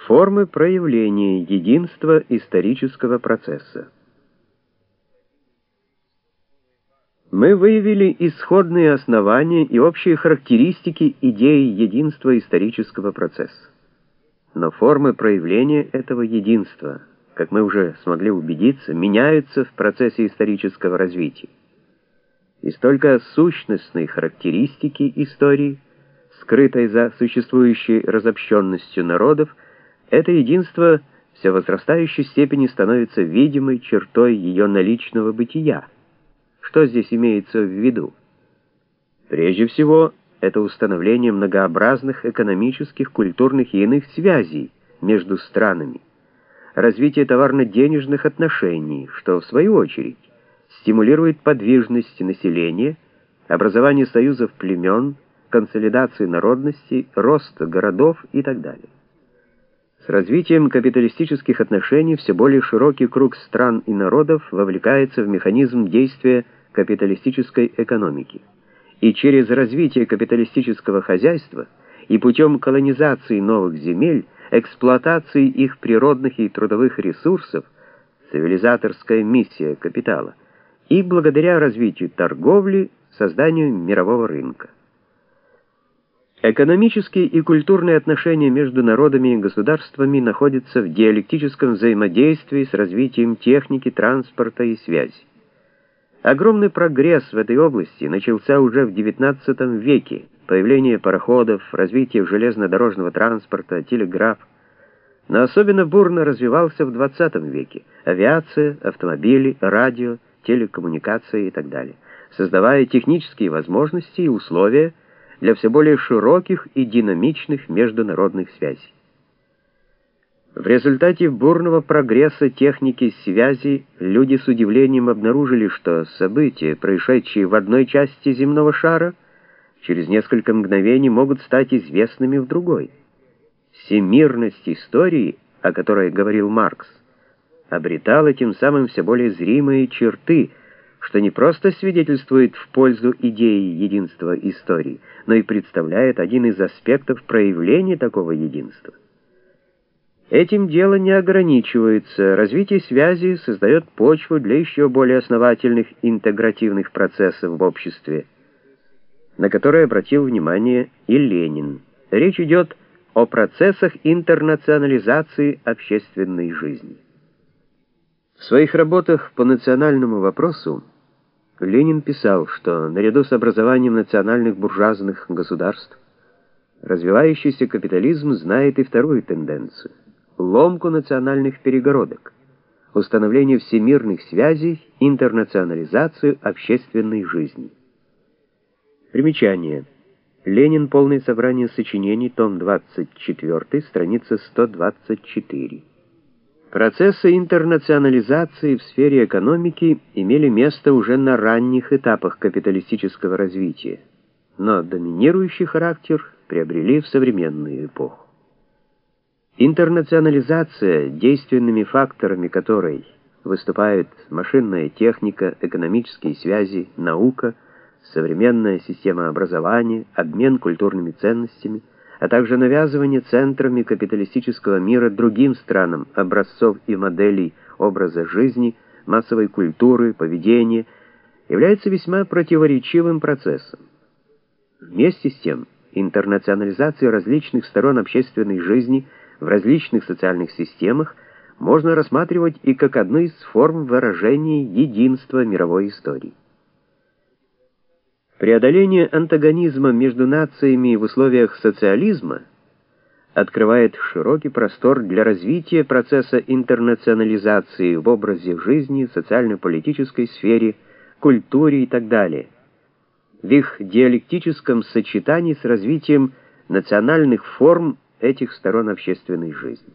Формы проявления единства исторического процесса. Мы выявили исходные основания и общие характеристики идеи единства исторического процесса. Но формы проявления этого единства, как мы уже смогли убедиться, меняются в процессе исторического развития. И столько сущностной характеристики истории, скрытой за существующей разобщенностью народов, это единство все возрастающей степени становится видимой чертой ее наличного бытия. Что здесь имеется в виду? Прежде всего, это установление многообразных экономических, культурных и иных связей между странами, развитие товарно-денежных отношений, что, в свою очередь, стимулирует подвижность населения, образование союзов племен, консолидацию народностей, рост городов и так далее. С развитием капиталистических отношений все более широкий круг стран и народов вовлекается в механизм действия капиталистической экономики. И через развитие капиталистического хозяйства и путем колонизации новых земель, эксплуатации их природных и трудовых ресурсов, цивилизаторская миссия капитала, и благодаря развитию торговли, созданию мирового рынка. Экономические и культурные отношения между народами и государствами находятся в диалектическом взаимодействии с развитием техники, транспорта и связи. Огромный прогресс в этой области начался уже в XIX веке. Появление пароходов, развитие железнодорожного транспорта, телеграф. Но особенно бурно развивался в XX веке. Авиация, автомобили, радио, телекоммуникации и так далее, создавая технические возможности и условия для все более широких и динамичных международных связей. В результате бурного прогресса техники связи люди с удивлением обнаружили, что события, происшедшие в одной части земного шара, через несколько мгновений могут стать известными в другой. Всемирность истории, о которой говорил Маркс, обретала тем самым все более зримые черты, что не просто свидетельствует в пользу идеи единства истории, но и представляет один из аспектов проявления такого единства. Этим дело не ограничивается. Развитие связи создает почву для еще более основательных интегративных процессов в обществе, на которые обратил внимание и Ленин. Речь идет о процессах интернационализации общественной жизни. В своих работах по национальному вопросу Ленин писал, что наряду с образованием национальных буржуазных государств развивающийся капитализм знает и вторую тенденцию — ломку национальных перегородок, установление всемирных связей, интернационализацию общественной жизни. Примечание. Ленин. Полное собрание сочинений. Том 24, страница 124. Процессы интернационализации в сфере экономики имели место уже на ранних этапах капиталистического развития, но доминирующий характер приобрели в современную эпоху. Интернационализация, действенными факторами которой выступают машинная техника, экономические связи, наука, современная система образования, обмен культурными ценностями, а также навязывание центрами капиталистического мира другим странам образцов и моделей образа жизни, массовой культуры, поведения, является весьма противоречивым процессом. Вместе с тем, интернационализация различных сторон общественной жизни в различных социальных системах можно рассматривать и как одну из форм выражения единства мировой истории. Преодоление антагонизма между нациями в условиях социализма открывает широкий простор для развития процесса интернационализации в образе жизни, социально-политической сфере, культуре и так далее, в их диалектическом сочетании с развитием национальных форм этих сторон общественной жизни.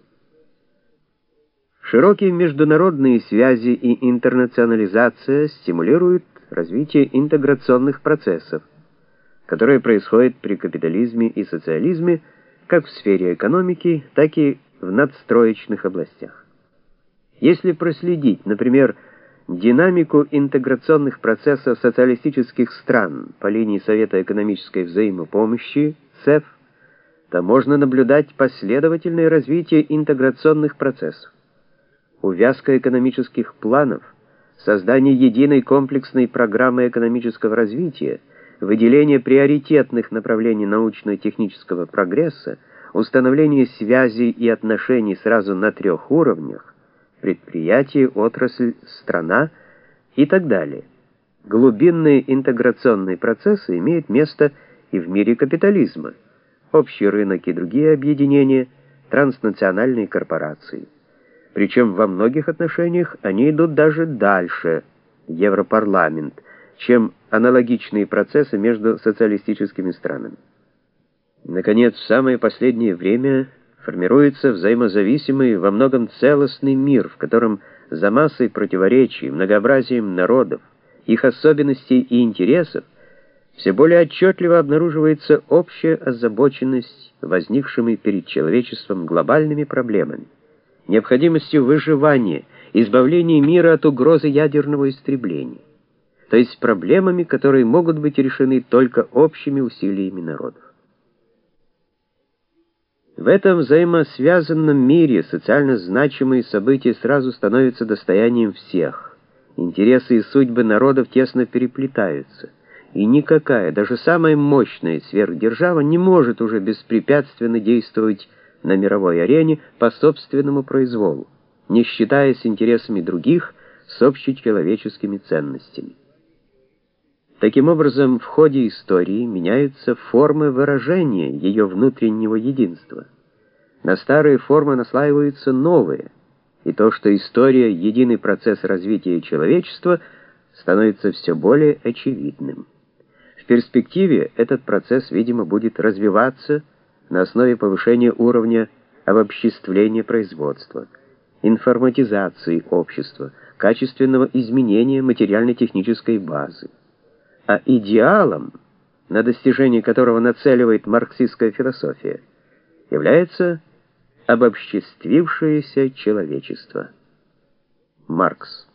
Широкие международные связи и интернационализация стимулируют развитие интеграционных процессов, которые происходят при капитализме и социализме как в сфере экономики, так и в надстроечных областях. Если проследить, например, динамику интеграционных процессов социалистических стран по линии Совета экономической взаимопомощи, СЭФ, то можно наблюдать последовательное развитие интеграционных процессов, увязка экономических планов, создание единой комплексной программы экономического развития, выделение приоритетных направлений научно-технического прогресса, установление связей и отношений сразу на 3 уровнях: предприятие, отрасль, страна и так далее. Глубинные интеграционные процессы имеют место и в мире капитализма: общий рынок и другие объединения, транснациональные корпорации. Причем во многих отношениях они идут даже дальше, Европарламент, чем аналогичные процессы между социалистическими странами. Наконец, в самое последнее время формируется взаимозависимый, во многом целостный мир, в котором за массой противоречий, многообразием народов, их особенностей и интересов все более отчетливо обнаруживается общая озабоченность возникшими перед человечеством глобальными проблемами, необходимостью выживания, избавления мира от угрозы ядерного истребления, то есть проблемами, которые могут быть решены только общими усилиями народов. В этом взаимосвязанном мире социально значимые события сразу становятся достоянием всех. Интересы и судьбы народов тесно переплетаются, и никакая, даже самая мощная сверхдержава не может уже беспрепятственно действовать на мировой арене по собственному произволу, не считаясь интересами других с общечеловеческими ценностями. Таким образом, в ходе истории меняются формы выражения ее внутреннего единства. На старые формы наслаиваются новые, и то, что история — единый процесс развития человечества, становится все более очевидным. В перспективе этот процесс, видимо, будет развиваться на основе повышения уровня обобществления производства, информатизации общества, качественного изменения материально-технической базы. А идеалом, на достижение которого нацеливает марксистская философия, является обобществившееся человечество. Маркс.